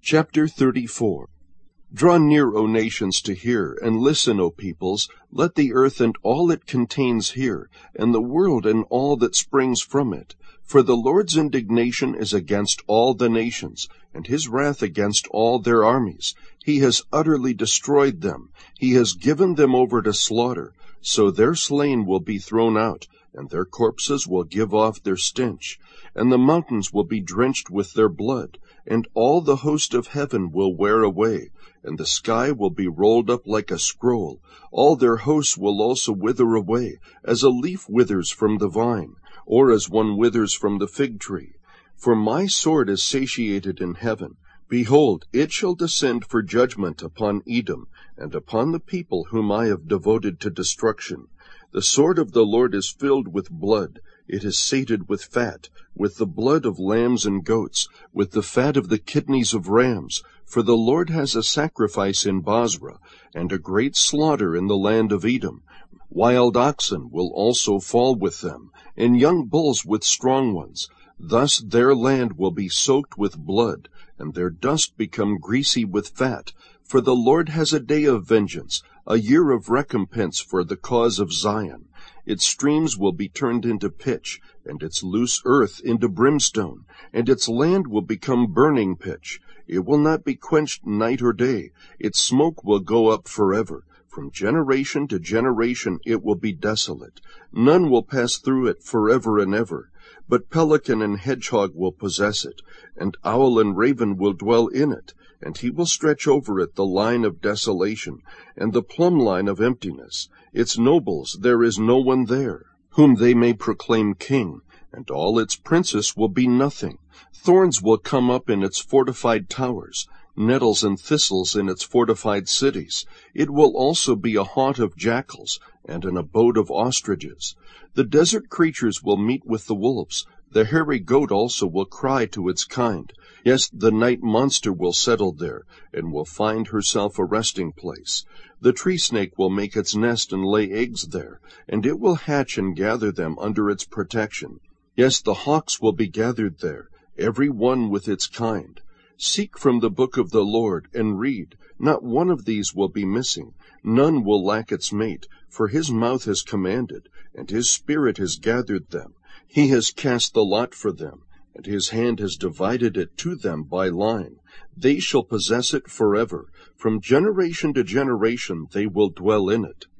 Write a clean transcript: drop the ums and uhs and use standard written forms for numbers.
Chapter 34. Draw near, O nations, to hear, and listen, O peoples. Let the earth and all it contains hear, and the world and all that springs from it. For the Lord's indignation is against all the nations, and his wrath against all their armies. He has utterly destroyed them. He has given them over to slaughter. So their slain will be thrown out, and their corpses will give off their stench. And the mountains will be drenched with their blood, and all the host of heaven will wear away, and the sky will be rolled up like a scroll. All their hosts will also wither away, as a leaf withers from the vine, or as one withers from the fig tree. For my sword is satiated in heaven. Behold, it shall descend for judgment upon Edom, and upon the people whom I have devoted to destruction. The sword of the Lord is filled with blood. It is sated with fat, with the blood of lambs and goats, with the fat of the kidneys of rams. For the Lord has a sacrifice in Bozrah, and a great slaughter in the land of Edom. Wild oxen will also fall with them, and young bulls with strong ones. Thus their land will be soaked with blood, and their dust become greasy with fat. For the Lord has a day of vengeance, a year of recompense for the cause of Zion. Its streams will be turned into pitch, and its loose earth into brimstone, and its land will become burning pitch. It will not be quenched night or day. Its smoke will go up forever. From generation to generation it will be desolate. None will pass through it forever and ever. But pelican and hedgehog will possess it, and owl and raven will dwell in it. And he will stretch over it the line of desolation, and the plumb line of emptiness. Its nobles there is no one there, whom they may proclaim king, and all its princes will be nothing. Thorns will come up in its fortified towers, nettles and thistles in its fortified cities. It will also be a haunt of jackals, and an abode of ostriches. The desert creatures will meet with the wolves. The hairy goat also will cry to its kind. Yes, the night monster will settle there, and will find herself a resting place. The tree snake will make its nest and lay eggs there, and it will hatch and gather them under its protection. Yes, the hawks will be gathered there, every one with its kind. Seek from the book of the Lord, and read. Not one of these will be missing. None will lack its mate, for his mouth has commanded, and his spirit has gathered them. He has cast the lot for them, and his hand has divided it to them by line. They shall possess it forever. From generation to generation they will dwell in it.